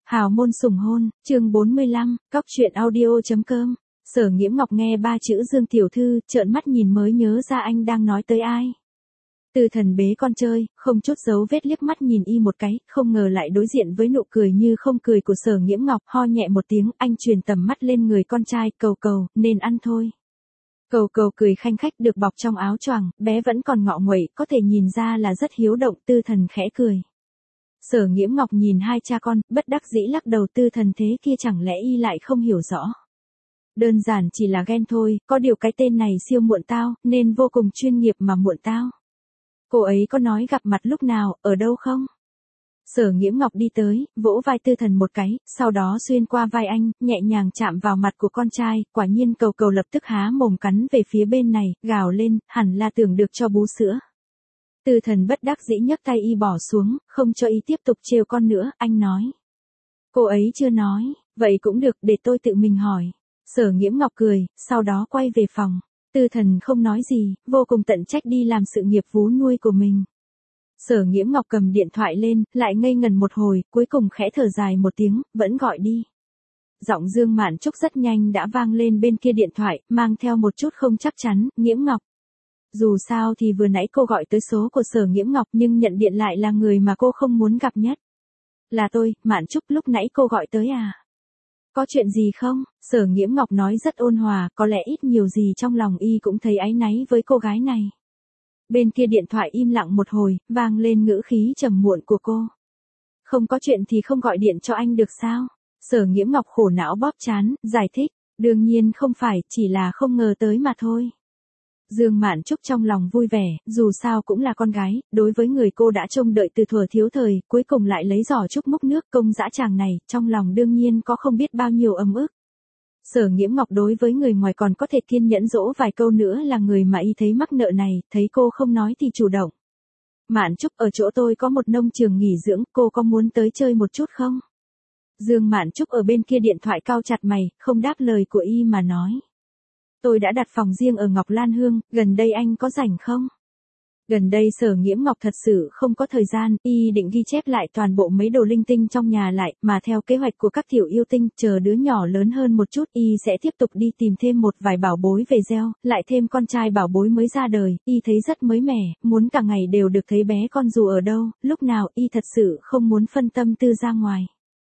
Hào môn sủng hôn, chương 45, cóc truyện audio.com. Sở Nghiễm Ngọc nghe ba chữ Dương tiểu thư, trợn mắt nhìn mới nhớ ra anh đang nói tới ai. Tư Thần bế con chơi, không chút dấu vết liếc mắt nhìn y một cái, không ngờ lại đối diện với nụ cười như không cười của Sở Nghiễm Ngọc, ho nhẹ một tiếng, anh truyền tầm mắt lên người con trai, cầu cầu, nên ăn thôi. Cầu cầu cười khanh khách được bọc trong áo choàng, bé vẫn còn ngọ nguậy, có thể nhìn ra là rất hiếu động. Tư Thần khẽ cười. Sở Nghiễm Ngọc nhìn hai cha con, bất đắc dĩ lắc đầu. Tư Thần thế kia chẳng lẽ y lại không hiểu rõ. Đơn giản chỉ là ghen thôi, có điều cái tên này siêu muộn tao, nên vô cùng chuyên nghiệp mà muộn tao. Cô ấy có nói gặp mặt lúc nào, ở đâu không? Sở Nghiễm Ngọc đi tới, vỗ vai Tư Thần một cái, sau đó xuyên qua vai anh, nhẹ nhàng chạm vào mặt của con trai, quả nhiên cầu cầu lập tức há mồm cắn về phía bên này, gào lên, hẳn là tưởng được cho bú sữa. Tư Thần bất đắc dĩ nhấc tay y bỏ xuống, không cho y tiếp tục trêu con nữa, anh nói. Cô ấy chưa nói, vậy cũng được, để tôi tự mình hỏi. Sở Nghiễm Ngọc cười, sau đó quay về phòng. Tư Thần không nói gì, vô cùng tận trách đi làm sự nghiệp vú nuôi của mình. Sở Nghiễm Ngọc cầm điện thoại lên, lại ngây ngần một hồi, cuối cùng khẽ thở dài một tiếng, vẫn gọi đi. Giọng Dương Mạn Trúc rất nhanh đã vang lên bên kia điện thoại, mang theo một chút không chắc chắn, Nghiễm Ngọc. Dù sao thì vừa nãy cô gọi tới số của Sở Nghiễm Ngọc nhưng nhận điện lại là người mà cô không muốn gặp nhất. Là tôi, Mạn Trúc, lúc nãy cô gọi tới à? Có chuyện gì không? Sở Nghiễm Ngọc nói rất ôn hòa, có lẽ ít nhiều gì trong lòng y cũng thấy áy náy với cô gái này. Bên kia điện thoại im lặng một hồi, vang lên ngữ khí trầm muộn của cô. Không có chuyện thì không gọi điện cho anh được sao? Sở Nghiễm Ngọc khổ não bóp trán, giải thích. Đương nhiên không phải, chỉ là không ngờ tới mà thôi. Dương Mạn Trúc trong lòng vui vẻ, dù sao cũng là con gái, đối với người cô đã trông đợi từ thuở thiếu thời, cuối cùng lại lấy giỏ trúc múc nước công dã tràng này, trong lòng đương nhiên có không biết bao nhiêu ấm ức. Sở Nghiễm Ngọc đối với người ngoài còn có thể kiên nhẫn dỗ vài câu nữa là người mà y thấy mắc nợ này, thấy cô không nói thì chủ động. Mạn Trúc, ở chỗ tôi có một nông trường nghỉ dưỡng, cô có muốn tới chơi một chút không? Dương Mạn Trúc ở bên kia điện thoại cau chặt mày, không đáp lời của y mà nói. Tôi đã đặt phòng riêng ở Ngọc Lan Hương, gần đây anh có rảnh không? Gần đây Sở Nghiễm Ngọc thật sự không có thời gian, y định ghi chép lại toàn bộ mấy đồ linh tinh trong nhà lại, mà theo kế hoạch của các tiểu yêu tinh, chờ đứa nhỏ lớn hơn một chút, y sẽ tiếp tục đi tìm thêm một vài bảo bối về gieo, lại thêm con trai bảo bối mới ra đời, y thấy rất mới mẻ, muốn cả ngày đều được thấy bé con dù ở đâu, lúc nào, y thật sự không muốn phân tâm tư ra ngoài.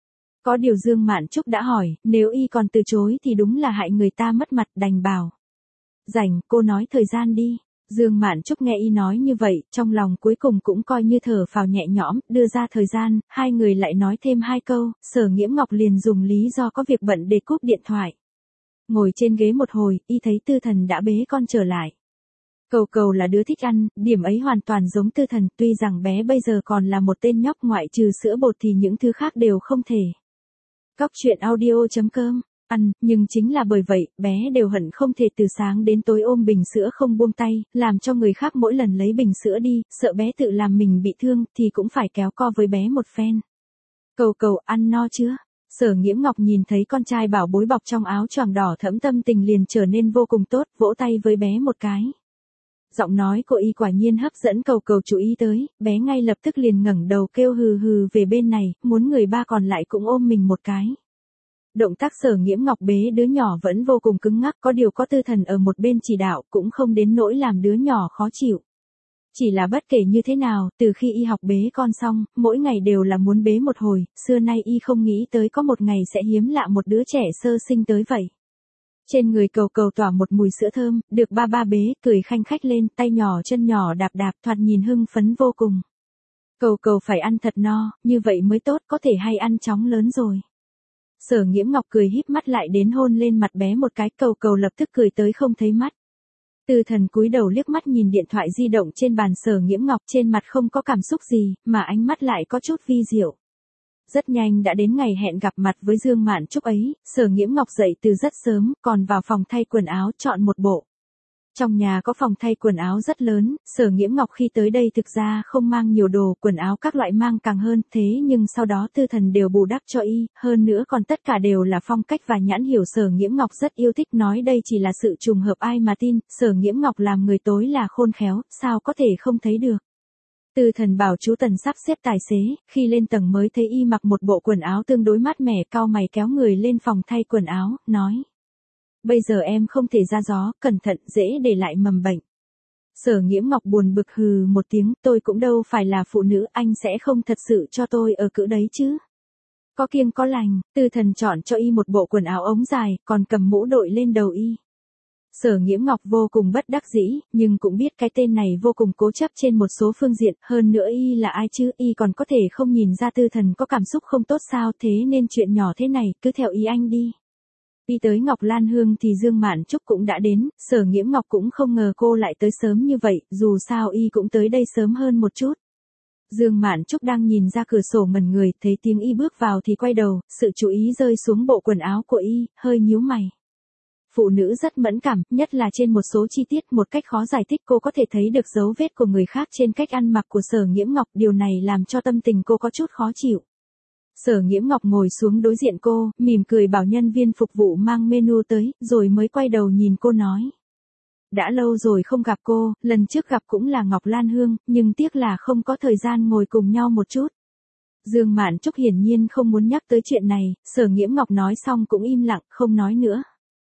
Có điều Dương Mạn Trúc đã hỏi, nếu y còn từ chối thì đúng là hại người ta mất mặt, đành bảo. Rảnh, cô nói thời gian đi. Dương Mạn Trúc nghe y nói như vậy, trong lòng cuối cùng cũng coi như thở phào nhẹ nhõm, đưa ra thời gian, hai người lại nói thêm hai câu, Sở Nghiễm Ngọc liền dùng lý do có việc bận để cúp điện thoại. Ngồi trên ghế một hồi, y thấy Tư Thần đã bế con trở lại. Cầu cầu là đứa thích ăn, điểm ấy hoàn toàn giống Tư Thần, tuy rằng bé bây giờ còn là một tên nhóc ngoại trừ sữa bột thì những thứ khác đều không thể. Cóc truyện audio.com. Ăn, nhưng chính là bởi vậy, bé đều hận không thể từ sáng đến tối ôm bình sữa không buông tay, làm cho người khác mỗi lần lấy bình sữa đi, sợ bé tự làm mình bị thương, thì cũng phải kéo co với bé một phen. Cầu cầu, ăn no chưa? Sở Nghiễm Ngọc nhìn thấy con trai bảo bối bọc trong áo choàng đỏ thẫm, tâm tình liền trở nên vô cùng tốt, vỗ tay với bé một cái. Giọng nói của y quả nhiên hấp dẫn cầu cầu chú ý tới, bé ngay lập tức liền ngẩng đầu kêu hừ hừ về bên này, muốn người ba còn lại cũng ôm mình một cái. Động tác Sở Nghiễm Ngọc bế đứa nhỏ vẫn vô cùng cứng ngắc, có điều có Tư Thần ở một bên chỉ đạo, cũng không đến nỗi làm đứa nhỏ khó chịu. Chỉ là bất kể như thế nào, từ khi y học bế con xong, mỗi ngày đều là muốn bế một hồi, xưa nay y không nghĩ tới có một ngày sẽ hiếm lạ một đứa trẻ sơ sinh tới vậy. Trên người cầu cầu tỏa một mùi sữa thơm, được ba ba bế, cười khanh khách lên, tay nhỏ chân nhỏ đạp đạp, thoạt nhìn hưng phấn vô cùng. Cầu cầu phải ăn thật no, như vậy mới tốt, có thể hay ăn chóng lớn rồi. Sở Nghiễm Ngọc cười híp mắt lại đến hôn lên mặt bé một cái, cầu cầu lập tức cười tới không thấy mắt. Tư Thần cúi đầu liếc mắt nhìn điện thoại di động trên bàn Sở Nghiễm Ngọc, trên mặt không có cảm xúc gì, mà ánh mắt lại có chút vi diệu. Rất nhanh đã đến ngày hẹn gặp mặt với Dương Mạn Trúc ấy, Sở Nghiễm Ngọc dậy từ rất sớm, còn vào phòng thay quần áo chọn một bộ. Trong nhà có phòng thay quần áo rất lớn, Sở Nghiễm Ngọc khi tới đây thực ra không mang nhiều đồ, quần áo các loại mang càng hơn, thế nhưng sau đó Tư Thần đều bù đắp cho y, hơn nữa còn tất cả đều là phong cách và nhãn hiểu. Sở Nghiễm Ngọc rất yêu thích, nói đây chỉ là sự trùng hợp ai mà tin, Sở Nghiễm Ngọc làm người tối là khôn khéo, sao có thể không thấy được. Tư Thần bảo chú Tần sắp xếp tài xế, khi lên tầng mới thấy y mặc một bộ quần áo tương đối mát mẻ, cau mày kéo người lên phòng thay quần áo, nói. Bây giờ em không thể ra gió, cẩn thận, dễ để lại mầm bệnh. Sở Nghiễm Ngọc buồn bực hừ một tiếng, tôi cũng đâu phải là phụ nữ, anh sẽ không thật sự cho tôi ở cữ đấy chứ. Có kiêng có lành, Tư Thần chọn cho y một bộ quần áo ống dài, còn cầm mũ đội lên đầu y. Sở Nghiễm Ngọc vô cùng bất đắc dĩ, nhưng cũng biết cái tên này vô cùng cố chấp trên một số phương diện, hơn nữa y là ai chứ, y còn có thể không nhìn ra Tư Thần có cảm xúc không tốt sao, thế nên chuyện nhỏ thế này, cứ theo ý anh đi. Y tới Ngọc Lan Hương thì Dương Mạn Trúc cũng đã đến, Sở Nghiễm Ngọc cũng không ngờ cô lại tới sớm như vậy, dù sao y cũng tới đây sớm hơn một chút. Dương Mạn Trúc đang nhìn ra cửa sổ ngẩn người, thấy tiếng y bước vào thì quay đầu, sự chú ý rơi xuống bộ quần áo của y, hơi nhíu mày. Phụ nữ rất mẫn cảm, nhất là trên một số chi tiết, một cách khó giải thích cô có thể thấy được dấu vết của người khác trên cách ăn mặc của Sở Nghiễm Ngọc, điều này làm cho tâm tình cô có chút khó chịu. Sở Nghiễm Ngọc ngồi xuống đối diện cô, mỉm cười bảo nhân viên phục vụ mang menu tới, rồi mới quay đầu nhìn cô nói. Đã lâu rồi không gặp cô, lần trước gặp cũng là Ngọc Lan Hương, nhưng tiếc là không có thời gian ngồi cùng nhau một chút. Dương Mạn Trúc hiển nhiên không muốn nhắc tới chuyện này, Sở Nghiễm Ngọc nói xong cũng im lặng, không nói nữa.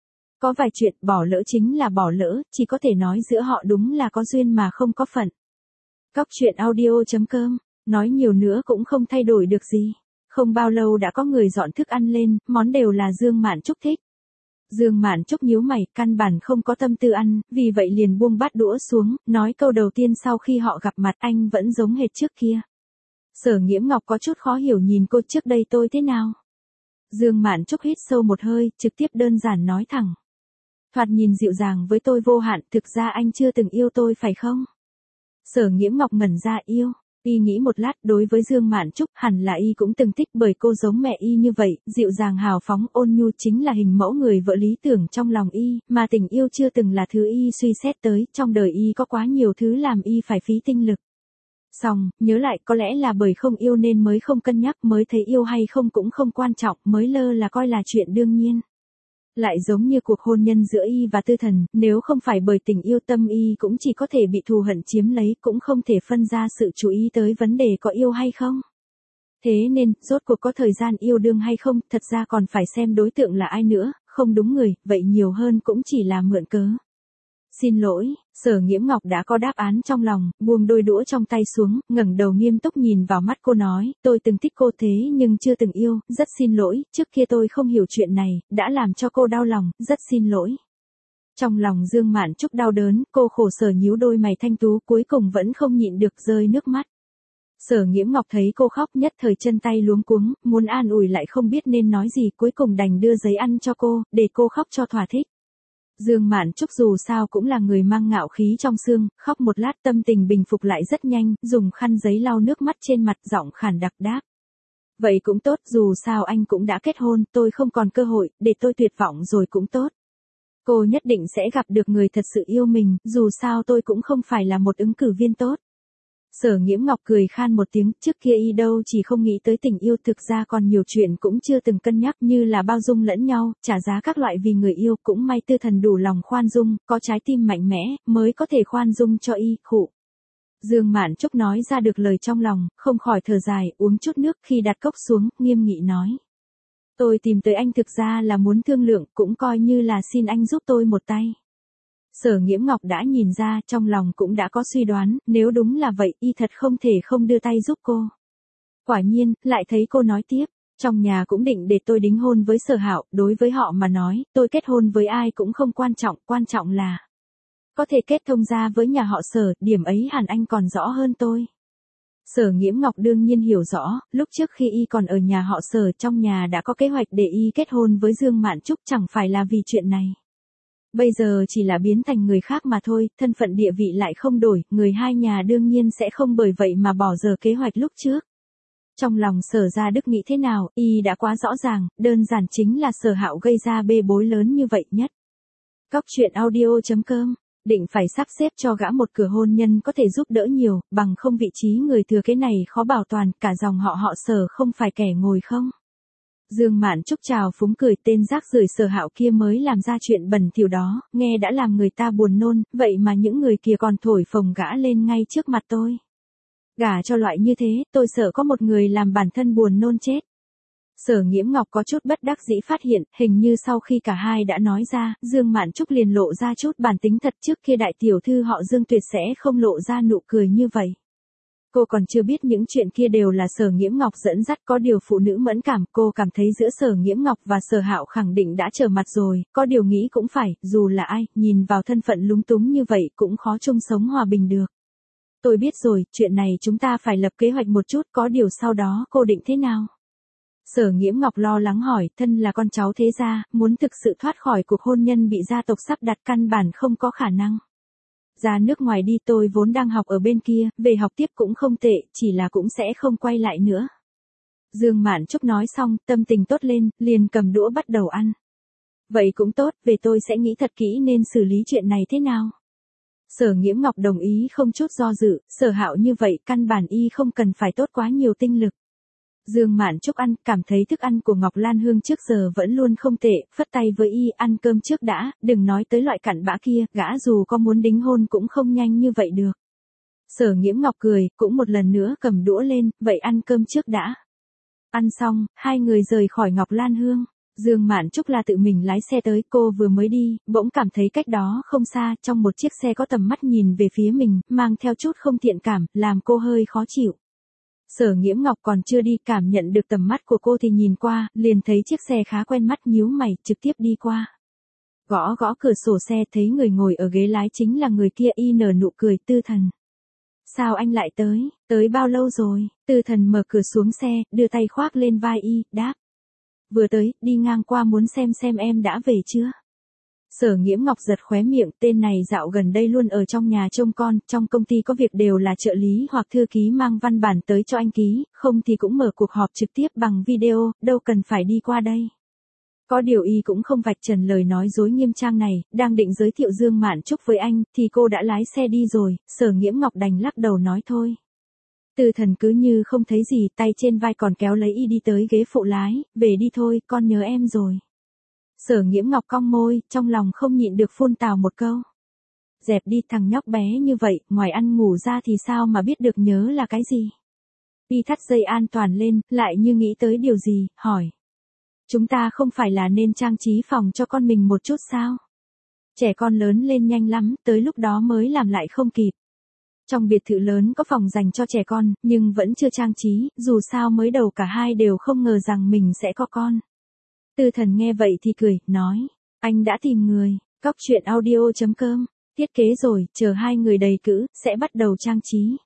Có vài chuyện bỏ lỡ chính là bỏ lỡ, chỉ có thể nói giữa họ đúng là có duyên mà không có phận. Cóc truyện audio.com, nói nhiều nữa cũng không thay đổi được gì. Không bao lâu đã có người dọn thức ăn lên, món đều là Dương Mạn Trúc thích. Dương Mạn Trúc nhíu mày, căn bản không có tâm tư ăn, vì vậy liền buông bát đũa xuống, nói câu đầu tiên sau khi họ gặp mặt, anh vẫn giống hệt trước kia. Sở Nghiễm Ngọc có chút khó hiểu nhìn cô, trước đây tôi thế nào? Dương Mạn Trúc hít sâu một hơi, trực tiếp đơn giản nói thẳng. Thoạt nhìn dịu dàng với tôi vô hạn, thực ra anh chưa từng yêu tôi phải không? Sở Nghiễm Ngọc ngẩn ra, yêu. Y nghĩ một lát, đối với Dương Mạn Trúc, hẳn là y cũng từng thích, bởi cô giống mẹ y như vậy, dịu dàng hào phóng ôn nhu, chính là hình mẫu người vợ lý tưởng trong lòng y, mà tình yêu chưa từng là thứ y suy xét tới, trong đời y có quá nhiều thứ làm y phải phí tinh lực. Xong, nhớ lại có lẽ là bởi không yêu nên mới không cân nhắc, mới thấy yêu hay không cũng không quan trọng, mới lơ là coi là chuyện đương nhiên. Lại giống như cuộc hôn nhân giữa y và Tư Thần, nếu không phải bởi tình yêu tâm y cũng chỉ có thể bị thù hận chiếm lấy, cũng không thể phân ra sự chú ý tới vấn đề có yêu hay không. Thế nên, rốt cuộc có thời gian yêu đương hay không, thật ra còn phải xem đối tượng là ai nữa, không đúng người, vậy nhiều hơn cũng chỉ là mượn cớ. Xin lỗi, Sở Nghiễm Ngọc đã có đáp án trong lòng, buông đôi đũa trong tay xuống, ngẩng đầu nghiêm túc nhìn vào mắt cô nói, tôi từng thích cô thế nhưng chưa từng yêu, rất xin lỗi, trước kia tôi không hiểu chuyện này, đã làm cho cô đau lòng, rất xin lỗi. Trong lòng Dương Mạn Trúc đau đớn, cô khổ sở nhíu đôi mày thanh tú, cuối cùng vẫn không nhịn được rơi nước mắt. Sở Nghiễm Ngọc thấy cô khóc nhất thời chân tay luống cuống, muốn an ủi lại không biết nên nói gì, cuối cùng đành đưa giấy ăn cho cô, để cô khóc cho thỏa thích. Dương Mạn Trúc dù sao cũng là người mang ngạo khí trong xương, khóc một lát tâm tình bình phục lại rất nhanh, dùng khăn giấy lau nước mắt trên mặt, giọng khàn đặc đáp. Vậy cũng tốt, dù sao anh cũng đã kết hôn, tôi không còn cơ hội, để tôi tuyệt vọng rồi cũng tốt. Cô nhất định sẽ gặp được người thật sự yêu mình, dù sao tôi cũng không phải là một ứng cử viên tốt. Sở Nghiễm Ngọc cười khan một tiếng, trước kia y đâu chỉ không nghĩ tới tình yêu, thực ra còn nhiều chuyện cũng chưa từng cân nhắc, như là bao dung lẫn nhau, trả giá các loại vì người yêu, cũng may Tư Thần đủ lòng khoan dung, có trái tim mạnh mẽ, mới có thể khoan dung cho y, khụ. Dương Mạn Trúc nói ra được lời trong lòng, không khỏi thở dài, uống chút nước, khi đặt cốc xuống, nghiêm nghị nói. Tôi tìm tới anh thực ra là muốn thương lượng, cũng coi như là xin anh giúp tôi một tay. Sở Nghiễm Ngọc đã nhìn ra, trong lòng cũng đã có suy đoán, nếu đúng là vậy, y thật không thể không đưa tay giúp cô. Quả nhiên, lại thấy cô nói tiếp, trong nhà cũng định để tôi đính hôn với Sở Hạo, đối với họ mà nói, tôi kết hôn với ai cũng không quan trọng là có thể kết thông gia với nhà họ Sở, điểm ấy hẳn anh còn rõ hơn tôi. Sở Nghiễm Ngọc đương nhiên hiểu rõ, lúc trước khi y còn ở nhà họ Sở, trong nhà đã có kế hoạch để y kết hôn với Dương Mạn Trúc, chẳng phải là vì chuyện này. Bây giờ chỉ là biến thành người khác mà thôi, thân phận địa vị lại không đổi, người hai nhà đương nhiên sẽ không bởi vậy mà bỏ dở kế hoạch lúc trước. Trong lòng Sở Gia Đức nghĩ thế nào, y đã quá rõ ràng, đơn giản chính là Sở Hạo gây ra bê bối lớn như vậy nhất. Cóc truyện audio.com, định phải sắp xếp cho gã một cửa hôn nhân có thể giúp đỡ nhiều, bằng không vị trí người thừa kế này khó bảo toàn, cả dòng họ Sở không phải kẻ ngồi không. Dương Mạn Trúc chào phúng cười, tên rác rưởi Sở Hạo kia mới làm ra chuyện bẩn thỉu đó, nghe đã làm người ta buồn nôn, vậy mà những người kia còn thổi phồng gã lên ngay trước mặt tôi. Gả cho loại như thế, tôi sợ có một người làm bản thân buồn nôn chết. Sở Nghiễm Ngọc có chút bất đắc dĩ phát hiện, hình như sau khi cả hai đã nói ra, Dương Mạn Trúc liền lộ ra chút bản tính thật, trước kia đại tiểu thư họ Dương tuyệt sẽ không lộ ra nụ cười như vậy. Cô còn chưa biết những chuyện kia đều là Sở Nghiễm Ngọc dẫn dắt, có điều phụ nữ mẫn cảm, cô cảm thấy giữa Sở Nghiễm Ngọc và Sở Hạo khẳng định đã trở mặt rồi, có điều nghĩ cũng phải, dù là ai, nhìn vào thân phận lúng túng như vậy cũng khó chung sống hòa bình được. Tôi biết rồi, chuyện này chúng ta phải lập kế hoạch một chút, có điều sau đó cô định thế nào? Sở Nghiễm Ngọc lo lắng hỏi, thân là con cháu thế gia, muốn thực sự thoát khỏi cuộc hôn nhân bị gia tộc sắp đặt căn bản không có khả năng. Ra nước ngoài đi, tôi vốn đang học ở bên kia, về học tiếp cũng không tệ, chỉ là cũng sẽ không quay lại nữa. Dương Mạn Trúc nói xong, tâm tình tốt lên, liền cầm đũa bắt đầu ăn. Vậy cũng tốt, về tôi sẽ nghĩ thật kỹ nên xử lý chuyện này thế nào. Sở Nghiễm Ngọc đồng ý không chút do dự, Sở Hạo như vậy căn bản y không cần phải tốt quá nhiều tinh lực. Dương Mạn Trúc ăn, cảm thấy thức ăn của Ngọc Lan Hương trước giờ vẫn luôn không tệ, phất tay với y, ăn cơm trước đã, đừng nói tới loại cặn bã kia, gã dù có muốn đính hôn cũng không nhanh như vậy được. Sở Nghiễm Ngọc cười, cũng một lần nữa cầm đũa lên, vậy ăn cơm trước đã. Ăn xong, hai người rời khỏi Ngọc Lan Hương. Dương Mạn Trúc là tự mình lái xe tới, cô vừa mới đi, bỗng cảm thấy cách đó không xa, trong một chiếc xe có tầm mắt nhìn về phía mình, mang theo chút không thiện cảm, làm cô hơi khó chịu. Sở Nghiễm Ngọc còn chưa đi, cảm nhận được tầm mắt của cô thì nhìn qua, liền thấy chiếc xe khá quen mắt, nhíu mày, trực tiếp đi qua. Gõ gõ cửa sổ xe, thấy người ngồi ở ghế lái chính là người kia, y nở nụ cười, Tư Thần. Sao anh lại tới bao lâu rồi? Tư Thần mở cửa xuống xe, đưa tay khoác lên vai y, đáp. Vừa tới, đi ngang qua muốn xem em đã về chưa? Sở Nghiễm Ngọc giật khóe miệng, tên này dạo gần đây luôn ở trong nhà trông con, trong công ty có việc đều là trợ lý hoặc thư ký mang văn bản tới cho anh ký, không thì cũng mở cuộc họp trực tiếp bằng video, đâu cần phải đi qua đây. Có điều y cũng không vạch trần lời nói dối nghiêm trang này, đang định giới thiệu Dương Mạn Trúc với anh, thì cô đã lái xe đi rồi, Sở Nghiễm Ngọc đành lắc đầu nói thôi. Tư Thần cứ như không thấy gì, tay trên vai còn kéo lấy y đi tới ghế phụ lái, về đi thôi, con nhớ em rồi. Sở Nghiễm Ngọc cong môi, trong lòng không nhịn được phun tào một câu. Dẹp đi, thằng nhóc bé như vậy, ngoài ăn ngủ ra thì sao mà biết được nhớ là cái gì. Y thắt dây an toàn lên, lại như nghĩ tới điều gì, hỏi. Chúng ta không phải là nên trang trí phòng cho con mình một chút sao? Trẻ con lớn lên nhanh lắm, tới lúc đó mới làm lại không kịp. Trong biệt thự lớn có phòng dành cho trẻ con, nhưng vẫn chưa trang trí, dù sao mới đầu cả hai đều không ngờ rằng mình sẽ có con. Tư Thần nghe vậy thì cười, nói, anh đã tìm người, cóc truyện audio.com, thiết kế rồi, chờ hai người đầy cữ, sẽ bắt đầu trang trí.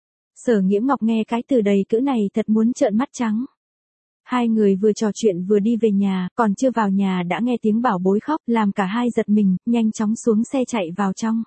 Sở Nghiễm Ngọc nghe cái từ đầy cữ này thật muốn trợn mắt trắng. Hai người vừa trò chuyện vừa đi về nhà, còn chưa vào nhà đã nghe tiếng bảo bối khóc, làm cả hai giật mình, nhanh chóng xuống xe chạy vào trong.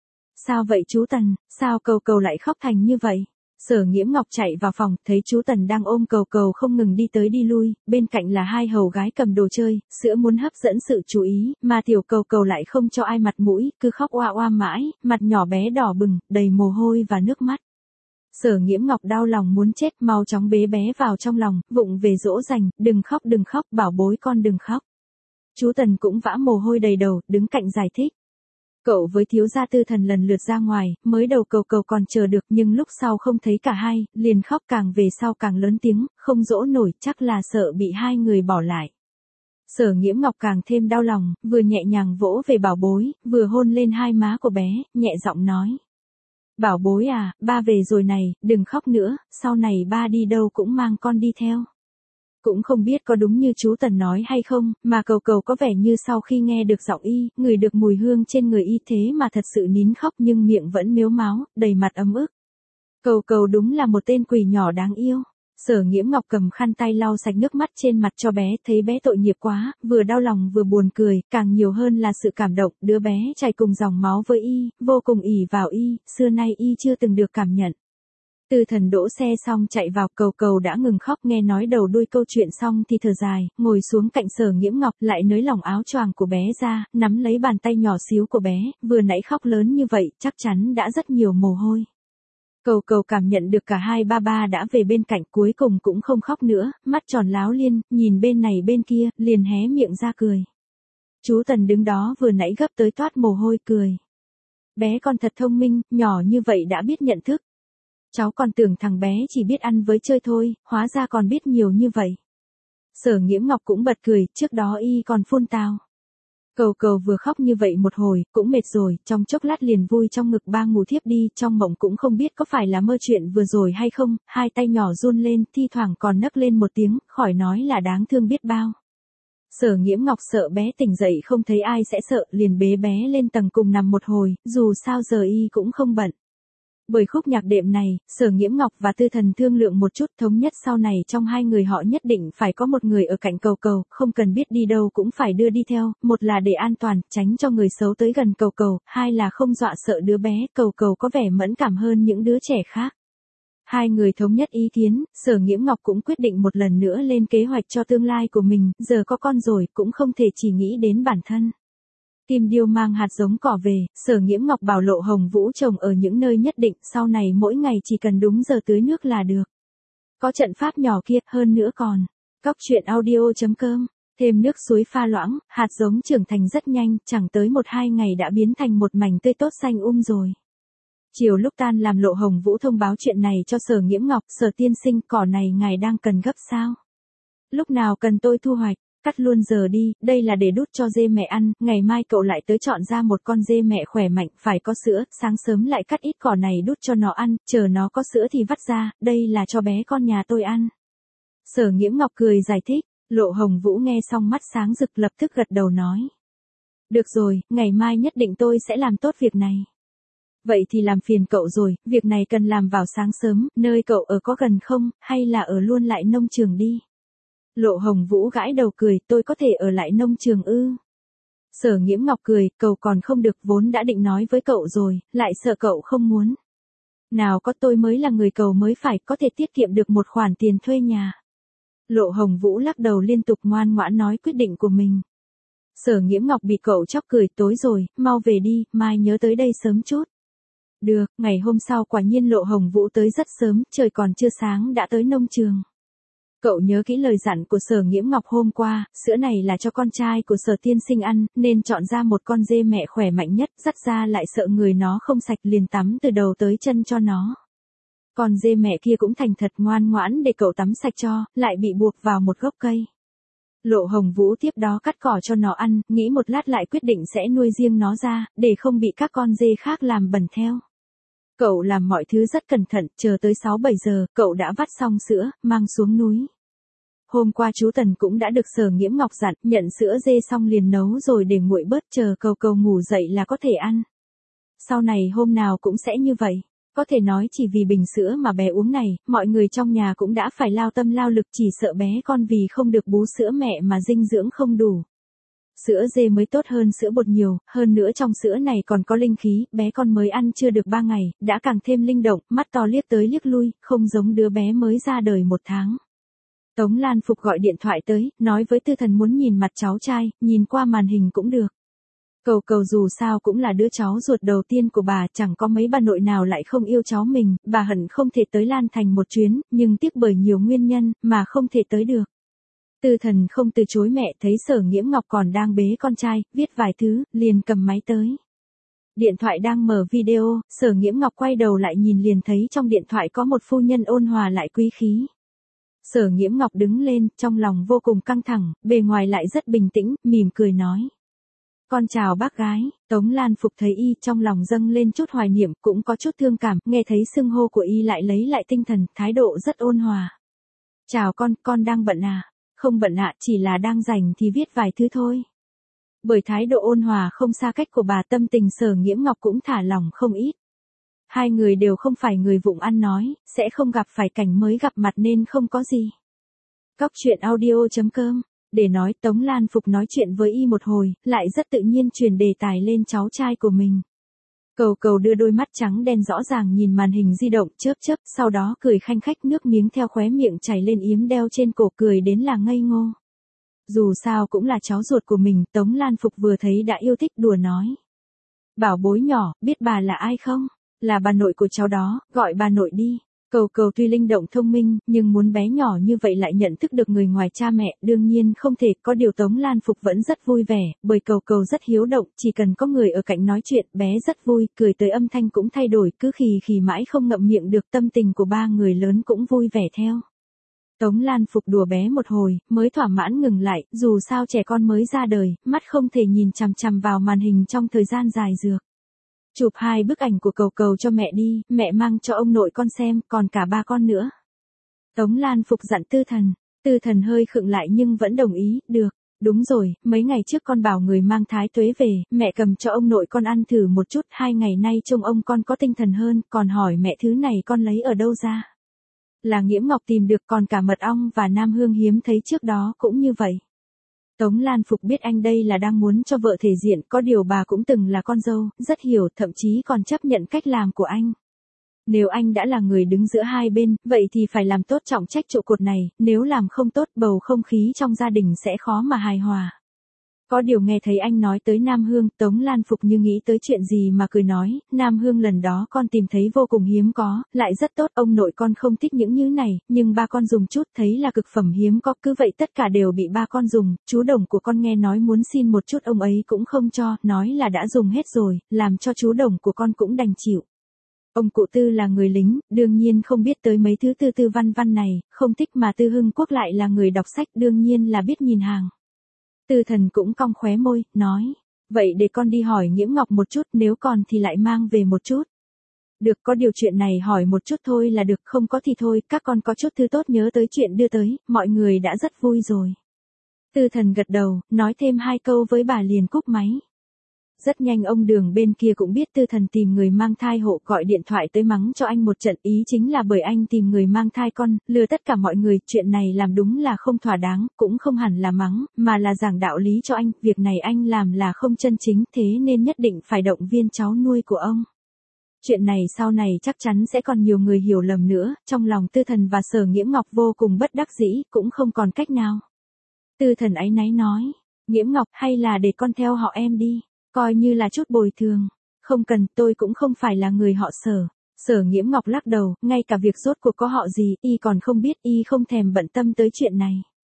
Sao vậy chú Tần, sao Cầu Cầu lại khóc thành như vậy? Sở Nghiễm Ngọc chạy vào phòng, thấy chú Tần đang ôm Cầu Cầu không ngừng đi tới đi lui, bên cạnh là hai hầu gái cầm đồ chơi, sữa muốn hấp dẫn sự chú ý, mà tiểu Cầu Cầu lại không cho ai mặt mũi, cứ khóc oa oa mãi, mặt nhỏ bé đỏ bừng, đầy mồ hôi và nước mắt. Sở Nghiễm Ngọc đau lòng muốn chết, mau chóng bế bé vào trong lòng, vụng về dỗ dành, đừng khóc, bảo bối con đừng khóc. Chú Tần cũng vã mồ hôi đầy đầu, đứng cạnh giải thích. Cậu với thiếu gia Tư Thần lần lượt ra ngoài, mới đầu Cầu Cầu còn chờ được nhưng lúc sau không thấy cả hai, liền khóc, càng về sau càng lớn tiếng, không dỗ nổi, chắc là sợ bị hai người bỏ lại. Sở Nghiễm Ngọc càng thêm đau lòng, vừa nhẹ nhàng vỗ về bảo bối, vừa hôn lên hai má của bé, nhẹ giọng nói. Bảo bối à, ba về rồi này, đừng khóc nữa, sau này ba đi đâu cũng mang con đi theo. Cũng không biết có đúng như chú Tần nói hay không, mà Cầu Cầu có vẻ như sau khi nghe được giọng y, ngửi được mùi hương trên người y thế mà thật sự nín khóc nhưng miệng vẫn mếu máo, đầy mặt ấm ức. Cầu Cầu đúng là một tên quỷ nhỏ đáng yêu. Sở Nghiễm Ngọc cầm khăn tay lau sạch nước mắt trên mặt cho bé, thấy bé tội nghiệp quá, vừa đau lòng vừa buồn cười, càng nhiều hơn là sự cảm động, đứa bé chảy cùng dòng máu với y, vô cùng ỷ vào y, xưa nay y chưa từng được cảm nhận. Tư Thần đỗ xe xong chạy vào, Cầu Cầu đã ngừng khóc, nghe nói đầu đuôi câu chuyện xong thì thở dài, ngồi xuống cạnh Sở Nghiễm Ngọc, lại nới lỏng áo choàng của bé ra, nắm lấy bàn tay nhỏ xíu của bé, vừa nãy khóc lớn như vậy, chắc chắn đã rất nhiều mồ hôi. Cầu Cầu cảm nhận được cả hai ba ba đã về bên cạnh, cuối cùng cũng không khóc nữa, mắt tròn láo liên, nhìn bên này bên kia, liền hé miệng ra cười. Chú Tần đứng đó vừa nãy gấp tới toát mồ hôi cười. Bé con thật thông minh, nhỏ như vậy đã biết nhận thức. Cháu còn tưởng thằng bé chỉ biết ăn với chơi thôi, hóa ra còn biết nhiều như vậy. Sở Nghiễm Ngọc cũng bật cười, trước đó y còn phun tào. Cầu Cầu vừa khóc như vậy một hồi, cũng mệt rồi, trong chốc lát liền vui trong ngực ba ngủ thiếp đi, trong mộng cũng không biết có phải là mơ chuyện vừa rồi hay không, hai tay nhỏ run lên, thi thoảng còn nấc lên một tiếng, khỏi nói là đáng thương biết bao. Sở Nghiễm Ngọc sợ bé tỉnh dậy không thấy ai sẽ sợ, liền bế bé lên tầng cùng nằm một hồi, dù sao giờ y cũng không bận. Bởi khúc nhạc đệm này, Sở Nghiễm Ngọc và Tư Thần thương lượng một chút, thống nhất sau này trong hai người họ nhất định phải có một người ở cạnh Cầu Cầu, không cần biết đi đâu cũng phải đưa đi theo, một là để an toàn, tránh cho người xấu tới gần Cầu Cầu, hai là không dọa sợ đứa bé, Cầu Cầu có vẻ mẫn cảm hơn những đứa trẻ khác. Hai người thống nhất ý kiến, Sở Nghiễm Ngọc cũng quyết định một lần nữa lên kế hoạch cho tương lai của mình, giờ có con rồi, cũng không thể chỉ nghĩ đến bản thân. Kim Điêu mang hạt giống cỏ về, Sở Nghiễm Ngọc bảo Lộ Hồng Vũ trồng ở những nơi nhất định, sau này mỗi ngày chỉ cần đúng giờ tưới nước là được. Có trận pháp nhỏ kia, hơn nữa còn. Cóc truyện audio.com, thêm nước suối pha loãng, hạt giống trưởng thành rất nhanh, chẳng tới 1-2 ngày đã biến thành một mảnh tươi tốt xanh rồi. Chiều lúc tan làm Lộ Hồng Vũ thông báo chuyện này cho Sở Nghiễm Ngọc, Sở tiên sinh, cỏ này ngài đang cần gấp sao? Lúc nào cần tôi thu hoạch? Cắt luôn giờ đi, đây là để đút cho dê mẹ ăn, ngày mai cậu lại tới chọn ra một con dê mẹ khỏe mạnh, phải có sữa, sáng sớm lại cắt ít cỏ này đút cho nó ăn, chờ nó có sữa thì vắt ra, đây là cho bé con nhà tôi ăn. Sở Nghiễm Ngọc cười giải thích, Lộ Hồng Vũ nghe xong mắt sáng rực lập tức gật đầu nói. Được rồi, ngày mai nhất định tôi sẽ làm tốt việc này. Vậy thì làm phiền cậu rồi, việc này cần làm vào sáng sớm, nơi cậu ở có gần không, hay là ở luôn lại nông trường đi. Lộ Hồng Vũ gãi đầu cười, tôi có thể ở lại nông trường ư? Sở Nghiễm Ngọc cười, cậu còn không được, vốn đã định nói với cậu rồi, lại sợ cậu không muốn. Nào có, tôi mới là người cậu mới phải, có thể tiết kiệm được một khoản tiền thuê nhà. Lộ Hồng Vũ lắc đầu liên tục ngoan ngoãn nói quyết định của mình. Sở Nghiễm Ngọc bị cậu chọc cười, tối rồi, mau về đi, mai nhớ tới đây sớm chút. Được, ngày hôm sau quả nhiên Lộ Hồng Vũ tới rất sớm, trời còn chưa sáng đã tới nông trường. Cậu nhớ kỹ lời dặn của Sở Nghiễm Ngọc hôm qua, sữa này là cho con trai của Sở tiên sinh ăn, nên chọn ra một con dê mẹ khỏe mạnh nhất, dắt ra lại sợ người nó không sạch liền tắm từ đầu tới chân cho nó. Con dê mẹ kia cũng thành thật ngoan ngoãn để cậu tắm sạch cho, lại bị buộc vào một gốc cây. Lộ Hồng Vũ tiếp đó cắt cỏ cho nó ăn, nghĩ một lát lại quyết định sẽ nuôi riêng nó ra, để không bị các con dê khác làm bẩn theo. Cậu làm mọi thứ rất cẩn thận, chờ tới 6-7 giờ, cậu đã vắt xong sữa, mang xuống núi. Hôm qua chú Tần cũng đã được Sở Nghiễm Ngọc dặn, nhận sữa dê xong liền nấu rồi để nguội bớt, chờ Cầu Cầu ngủ dậy là có thể ăn. Sau này hôm nào cũng sẽ như vậy. Có thể nói chỉ vì bình sữa mà bé uống này, mọi người trong nhà cũng đã phải lao tâm lao lực, chỉ sợ bé con vì không được bú sữa mẹ mà dinh dưỡng không đủ. Sữa dê mới tốt hơn sữa bột nhiều, hơn nữa trong sữa này còn có linh khí, bé con mới ăn chưa được 3 ngày, đã càng thêm linh động, mắt to liếc tới liếc lui, không giống đứa bé mới ra đời 1 tháng. Tống Lan Phục gọi điện thoại tới, nói với Tư Thần muốn nhìn mặt cháu trai, nhìn qua màn hình cũng được. Cầu Cầu dù sao cũng là đứa cháu ruột đầu tiên của bà, chẳng có mấy bà nội nào lại không yêu cháu mình, bà hận không thể tới Lan Thành một chuyến, nhưng tiếc bởi nhiều nguyên nhân, mà không thể tới được. Tư Thần không từ chối mẹ, thấy Sở Nghiễm Ngọc còn đang bế con trai, viết vài thứ, liền cầm máy tới. Điện thoại đang mở video, Sở Nghiễm Ngọc quay đầu lại nhìn liền thấy trong điện thoại có một phu nhân ôn hòa lại quý khí. Sở Nghiễm Ngọc đứng lên, trong lòng vô cùng căng thẳng, bề ngoài lại rất bình tĩnh, mỉm cười nói. Con chào bác gái. Tống Lan Phục thấy y, trong lòng dâng lên chút hoài niệm, cũng có chút thương cảm, nghe thấy xưng hô của y lại lấy lại tinh thần, thái độ rất ôn hòa. Chào con đang bận à? Không bận ạ, chỉ là đang rảnh thì viết vài thứ thôi. Bởi thái độ ôn hòa không xa cách của bà, tâm tình Sở Nghiễm Ngọc cũng thả lỏng không ít. Hai người đều không phải người vụng ăn nói, sẽ không gặp phải cảnh mới gặp mặt nên không có gì. Cóc truyện audio.com, để nói Tống Lan Phục nói chuyện với y một hồi, lại rất tự nhiên truyền đề tài lên cháu trai của mình. Cầu Cầu đưa đôi mắt trắng đen rõ ràng nhìn màn hình di động, chớp chớp, sau đó cười khanh khách, nước miếng theo khóe miệng chảy lên yếm đeo trên cổ, cười đến là ngây ngô. Dù sao cũng là cháu ruột của mình, Tống Lan Phục vừa thấy đã yêu thích, đùa nói. Bảo bối nhỏ, biết bà là ai không? Là bà nội của cháu đó, gọi bà nội đi. Cầu cầu tuy linh động thông minh, nhưng muốn bé nhỏ như vậy lại nhận thức được người ngoài cha mẹ, đương nhiên không thể, có điều Tống Lan Phục vẫn rất vui vẻ, bởi cầu cầu rất hiếu động, chỉ cần có người ở cạnh nói chuyện, bé rất vui, cười tới âm thanh cũng thay đổi, cứ khì khì mãi không ngậm miệng được, tâm tình của ba người lớn cũng vui vẻ theo. Tống Lan Phục đùa bé một hồi, mới thỏa mãn ngừng lại, dù sao trẻ con mới ra đời, mắt không thể nhìn chằm chằm vào màn hình trong thời gian dài dược. Chụp 2 bức ảnh của cầu cầu cho mẹ đi, mẹ mang cho ông nội con xem, còn cả ba con nữa. Tống Lan Phục dặn Tư Thần hơi khựng lại nhưng vẫn đồng ý, được. Đúng rồi, mấy ngày trước con bảo người mang thái tuế về, mẹ cầm cho ông nội con ăn thử một chút, 2 ngày nay trông ông con có tinh thần hơn, còn hỏi mẹ thứ này con lấy ở đâu ra. Là Nghiễm Ngọc tìm được, còn cả mật ong và Nam Hương hiếm thấy trước đó cũng như vậy. Tống Lan Phục biết anh đây là đang muốn cho vợ thể diện, có điều bà cũng từng là con dâu, rất hiểu, thậm chí còn chấp nhận cách làm của anh. Nếu anh đã là người đứng giữa hai bên, vậy thì phải làm tốt trọng trách trụ cột này, nếu làm không tốt bầu không khí trong gia đình sẽ khó mà hài hòa. Có điều nghe thấy anh nói tới Nam Hương, Tống Lan Phục như nghĩ tới chuyện gì mà cười nói, Nam Hương lần đó con tìm thấy vô cùng hiếm có, lại rất tốt, ông nội con không thích những như này, nhưng ba con dùng chút thấy là cực phẩm hiếm có, cứ vậy tất cả đều bị ba con dùng, chú đồng của con nghe nói muốn xin một chút ông ấy cũng không cho, nói là đã dùng hết rồi, làm cho chú đồng của con cũng đành chịu. Ông cụ Tư là người lính, đương nhiên không biết tới mấy thứ tư tư văn văn này, không thích mà Tư Hưng Quốc lại là người đọc sách, đương nhiên là biết nhìn hàng. Tư Thần cũng cong khóe môi, nói, vậy để con đi hỏi Nghiễm Ngọc một chút, nếu còn thì lại mang về một chút. Được, có điều chuyện này hỏi một chút thôi là được, không có thì thôi, các con có chút thứ tốt nhớ tới chuyện đưa tới, mọi người đã rất vui rồi. Tư Thần gật đầu, nói thêm 2 câu với bà liền cúp máy. Rất nhanh ông Đường bên kia cũng biết Tư Thần tìm người mang thai hộ, gọi điện thoại tới mắng cho anh một trận, ý chính là bởi anh tìm người mang thai con, lừa tất cả mọi người, chuyện này làm đúng là không thỏa đáng, cũng không hẳn là mắng, mà là giảng đạo lý cho anh, việc này anh làm là không chân chính, thế nên nhất định phải động viên cháu nuôi của ông. Chuyện này sau này chắc chắn sẽ còn nhiều người hiểu lầm nữa, trong lòng Tư Thần và Sở Nghiễm Ngọc vô cùng bất đắc dĩ, cũng không còn cách nào. Tư Thần áy náy nói, Nghiễm Ngọc hay là để con theo họ em đi. Coi như là chút bồi thường. Không cần, tôi cũng không phải là người họ Sở. Sở Nghiễm Ngọc lắc đầu, ngay cả việc rốt cuộc có họ gì, y còn không biết, y không thèm bận tâm tới chuyện này.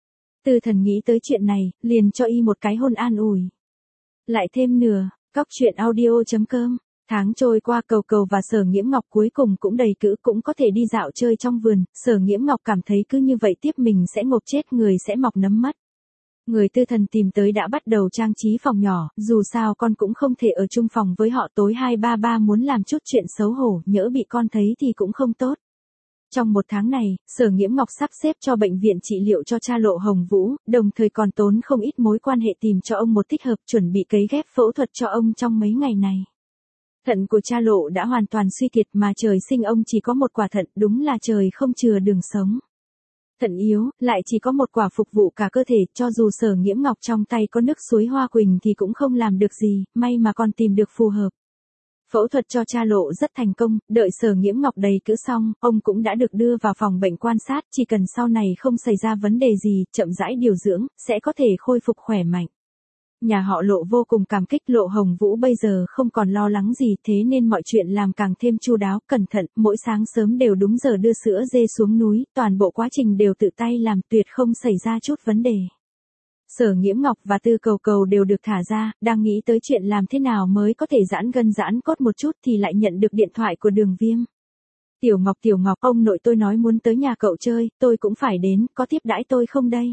Tư Thần nghĩ tới chuyện này, liền cho y một cái hôn an ủi. Lại thêm nửa, cóc truyện audio.com. Tháng trôi qua, cầu cầu và Sở Nghiễm Ngọc cuối cùng cũng đầy cữ, cũng có thể đi dạo chơi trong vườn. Sở Nghiễm Ngọc cảm thấy cứ như vậy tiếp mình sẽ ngộp chết, người sẽ mọc nấm mất. Người Tư Thần tìm tới đã bắt đầu trang trí phòng nhỏ, dù sao con cũng không thể ở chung phòng với họ, tối 233 muốn làm chút chuyện xấu hổ, nhỡ bị con thấy thì cũng không tốt. Trong 1 tháng này, Sở Nghiễm Ngọc sắp xếp cho bệnh viện trị liệu cho cha Lộ Hồng Vũ, đồng thời còn tốn không ít mối quan hệ tìm cho ông một thích hợp, chuẩn bị cấy ghép phẫu thuật cho ông trong mấy ngày này. Thận của cha Lộ đã hoàn toàn suy kiệt mà trời sinh ông chỉ có một quả thận, đúng là trời không chừa đường sống. Thận yếu, lại chỉ có một quả phục vụ cả cơ thể, cho dù Sở Nghiễm Ngọc trong tay có nước suối hoa quỳnh thì cũng không làm được gì, may mà còn tìm được phù hợp. Phẫu thuật cho cha Lộ rất thành công, đợi Sở Nghiễm Ngọc đầy cữ xong, ông cũng đã được đưa vào phòng bệnh quan sát, chỉ cần sau này không xảy ra vấn đề gì, chậm rãi điều dưỡng, sẽ có thể khôi phục khỏe mạnh. Nhà họ Lộ vô cùng cảm kích, Lộ Hồng Vũ bây giờ không còn lo lắng gì, thế nên mọi chuyện làm càng thêm chu đáo, cẩn thận, mỗi sáng sớm đều đúng giờ đưa sữa dê xuống núi, toàn bộ quá trình đều tự tay làm, tuyệt không xảy ra chút vấn đề. Sở Nghiễm Ngọc và Tư Cầu Cầu đều được thả ra, đang nghĩ tới chuyện làm thế nào mới có thể giãn gân giãn cốt một chút thì lại nhận được điện thoại của Đường Viêm. Tiểu Ngọc, ông nội tôi nói muốn tới nhà cậu chơi, tôi cũng phải đến, có tiếp đãi tôi không đây?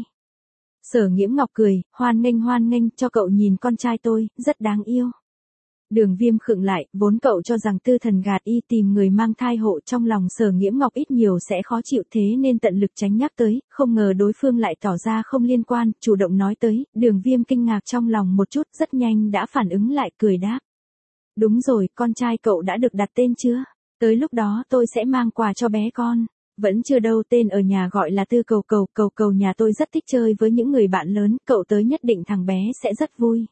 Sở Nghiễm Ngọc cười, hoan nghênh, cho cậu nhìn con trai tôi, rất đáng yêu. Đường Viêm khựng lại, vốn cậu cho rằng Tư Thần gạt y tìm người mang thai hộ, trong lòng Sở Nghiễm Ngọc ít nhiều sẽ khó chịu, thế nên tận lực tránh nhắc tới, không ngờ đối phương lại tỏ ra không liên quan, chủ động nói tới, Đường Viêm kinh ngạc trong lòng một chút, rất nhanh đã phản ứng lại, cười đáp. Đúng rồi, con trai cậu đã được đặt tên chưa? Tới lúc đó tôi sẽ mang quà cho bé con. Vẫn chưa đâu, tên ở nhà gọi là Tư Cầu Cầu, Cầu Cầu nhà tôi rất thích chơi với những người bạn lớn, cậu tới nhất định thằng bé sẽ rất vui.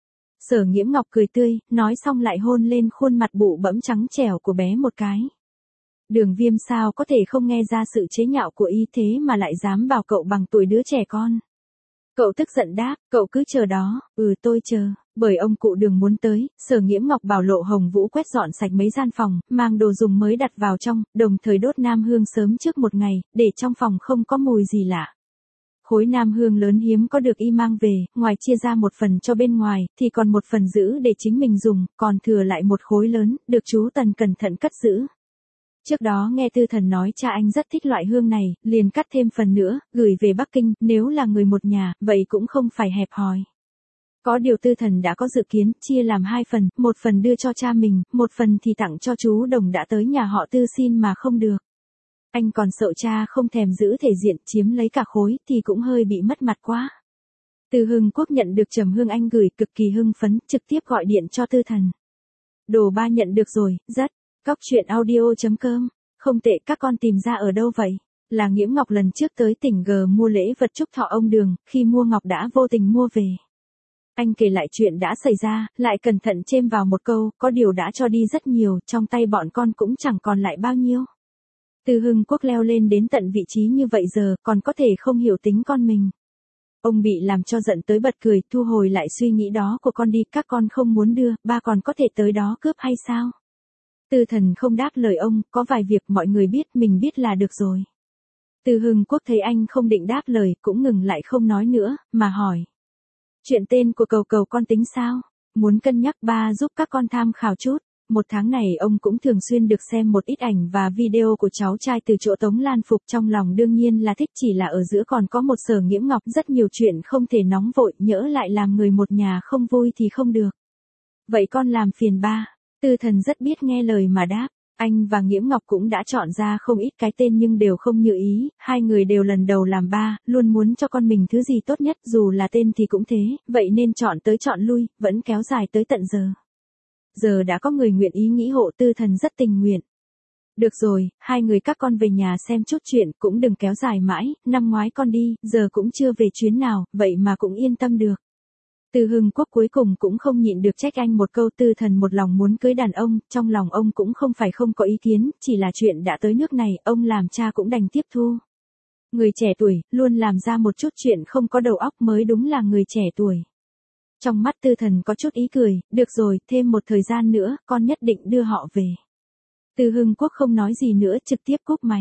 Sở Nghiễm Ngọc cười tươi, nói xong lại hôn lên khuôn mặt bụ bẫm trắng trẻo của bé một cái. Đường Viêm sao có thể không nghe ra sự chế nhạo của y thế mà lại dám bảo cậu bằng tuổi đứa trẻ con. Cậu tức giận đáp, cậu cứ chờ đó, tôi chờ. Bởi ông cụ Đường muốn tới, Sở Nghiễm Ngọc bảo Lộ Hồng Vũ quét dọn sạch mấy gian phòng, mang đồ dùng mới đặt vào trong, đồng thời đốt nam hương sớm trước một ngày, để trong phòng không có mùi gì lạ. Khối nam hương lớn hiếm có được y mang về, ngoài chia ra một phần cho bên ngoài, thì còn một phần giữ để chính mình dùng, còn thừa lại một khối lớn, được chú Tần cẩn thận cất giữ. Trước đó nghe Tư Thần nói cha anh rất thích loại hương này, liền cắt thêm phần nữa, gửi về Bắc Kinh, nếu là người một nhà, vậy cũng không phải hẹp hòi. Có điều Tư Thần đã có dự kiến, chia làm 2 phần, một phần đưa cho cha mình, một phần thì tặng cho chú Đồng đã tới nhà họ Tư xin mà không được. Anh còn sợ cha không thèm giữ thể diện, chiếm lấy cả khối, thì cũng hơi bị mất mặt quá. Từ Hưng Quốc nhận được trầm hương anh gửi, cực kỳ hưng phấn, trực tiếp gọi điện cho Tư Thần. Đồ ba nhận được rồi, rất. Cóc truyện audio.com, không tệ, các con tìm ra ở đâu vậy? Là Nghiễm Ngọc lần trước tới tỉnh G mua lễ vật chúc thọ ông Đường, khi mua ngọc đã vô tình mua về. Anh kể lại chuyện đã xảy ra, lại cẩn thận chêm vào một câu, có điều đã cho đi rất nhiều, trong tay bọn con cũng chẳng còn lại bao nhiêu. Từ Hưng Quốc leo lên đến tận vị trí như vậy giờ, còn có thể không hiểu tính con mình. Ông bị làm cho giận tới bật cười, thu hồi lại suy nghĩ đó của con đi, các con không muốn đưa, ba còn có thể tới đó cướp hay sao? Tư Thần không đáp lời ông, có vài việc mọi người biết, mình biết là được rồi. Từ Hưng Quốc thấy anh không định đáp lời, cũng ngừng lại không nói nữa, mà hỏi. Chuyện tên của cầu cầu con tính sao? Muốn cân nhắc ba giúp các con tham khảo chút. Một tháng này ông cũng thường xuyên được xem một ít ảnh và video của cháu trai từ chỗ Tống Lan Phục, trong lòng đương nhiên là thích, chỉ là ở giữa còn có một Sở Nghiễm Ngọc, rất nhiều chuyện không thể nóng vội, nhỡ lại làm người một nhà không vui thì không được. Vậy con làm phiền ba. Tư Thần rất biết nghe lời mà đáp. Anh và Nghiễm Ngọc cũng đã chọn ra không ít cái tên nhưng đều không như ý, hai người đều lần đầu làm ba, luôn muốn cho con mình thứ gì tốt nhất, dù là tên thì cũng thế, vậy nên chọn tới chọn lui, vẫn kéo dài tới tận giờ. Giờ đã có người nguyện ý nghĩ hộ, Tư Thần rất tình nguyện. Được rồi, hai người các con về nhà xem chút chuyện, cũng đừng kéo dài mãi, năm ngoái con đi, giờ cũng chưa về chuyến nào, vậy mà cũng yên tâm được. Từ Hưng Quốc cuối cùng cũng không nhịn được trách anh một câu. Tư Thần một lòng muốn cưới đàn ông, trong lòng ông cũng không phải không có ý kiến, chỉ là chuyện đã tới nước này, ông làm cha cũng đành tiếp thu. Người trẻ tuổi, luôn làm ra một chút chuyện không có đầu óc mới đúng là người trẻ tuổi. Trong mắt Tư Thần có chút ý cười, được rồi, thêm một thời gian nữa, con nhất định đưa họ về. Từ Hưng Quốc không nói gì nữa, trực tiếp cúp máy.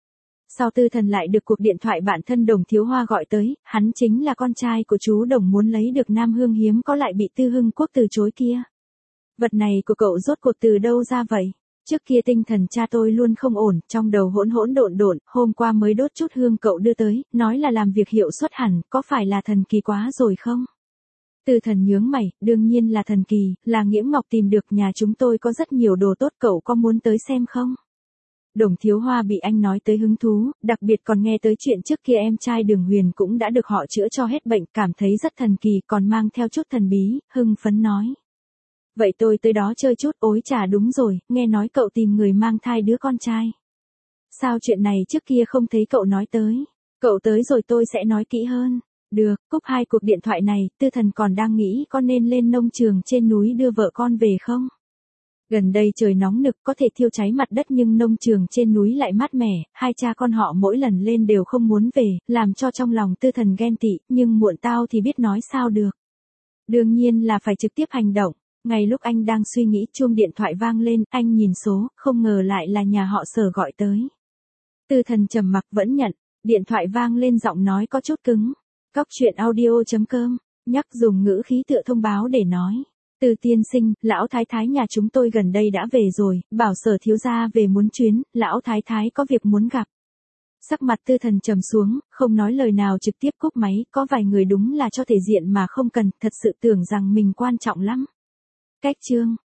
Sau Tư Thần lại được cuộc điện thoại bạn thân Đồng Thiếu Hoa gọi tới, hắn chính là con trai của chú Đồng muốn lấy được nam hương hiếm có lại bị Tư Hưng Quốc từ chối kia. Vật này của cậu rốt cuộc từ đâu ra vậy? Trước kia tinh thần cha tôi luôn không ổn, trong đầu hỗn hỗn độn độn, hôm qua mới đốt chút hương cậu đưa tới, nói là làm việc hiệu suất hẳn, có phải là thần kỳ quá rồi không? Tư Thần nhướng mày, đương nhiên là thần kỳ, là Nghiễm Ngọc tìm được, nhà chúng tôi có rất nhiều đồ tốt, cậu có muốn tới xem không? Đồng Thiếu Hoa bị anh nói tới hứng thú, đặc biệt còn nghe tới chuyện trước kia em trai Đường Huyền cũng đã được họ chữa cho hết bệnh, cảm thấy rất thần kỳ, còn mang theo chút thần bí, hưng phấn nói. Vậy tôi tới đó chơi chút. Ối chà, đúng rồi, nghe nói cậu tìm người mang thai đứa con trai. Sao chuyện này trước kia không thấy cậu nói tới? Cậu tới rồi tôi sẽ nói kỹ hơn. Được, cúp hai cuộc điện thoại này, Tư Thần còn đang nghĩ có nên lên nông trường trên núi đưa vợ con về không? Gần đây trời nóng nực, có thể thiêu cháy mặt đất, nhưng nông trường trên núi lại mát mẻ, hai cha con họ mỗi lần lên đều không muốn về, làm cho trong lòng Tư Thần ghen tị, nhưng muộn tao thì biết nói sao được. Đương nhiên là phải trực tiếp hành động. Ngay lúc anh đang suy nghĩ, chuông điện thoại vang lên, anh nhìn số, không ngờ lại là nhà họ Sở gọi tới. Tư Thần trầm mặc vẫn nhận, điện thoại vang lên, giọng nói có chút cứng. Cóc truyện audio.com, nhắc dùng ngữ khí tựa thông báo để nói. Từ tiên sinh, lão thái thái nhà chúng tôi gần đây đã về rồi, bảo Sở thiếu gia về muốn chuyến, lão thái thái có việc muốn gặp. Sắc mặt Tư Thần trầm xuống, không nói lời nào, trực tiếp cúp máy, có vài người đúng là cho thể diện mà không cần, thật sự tưởng rằng mình quan trọng lắm. Cách chương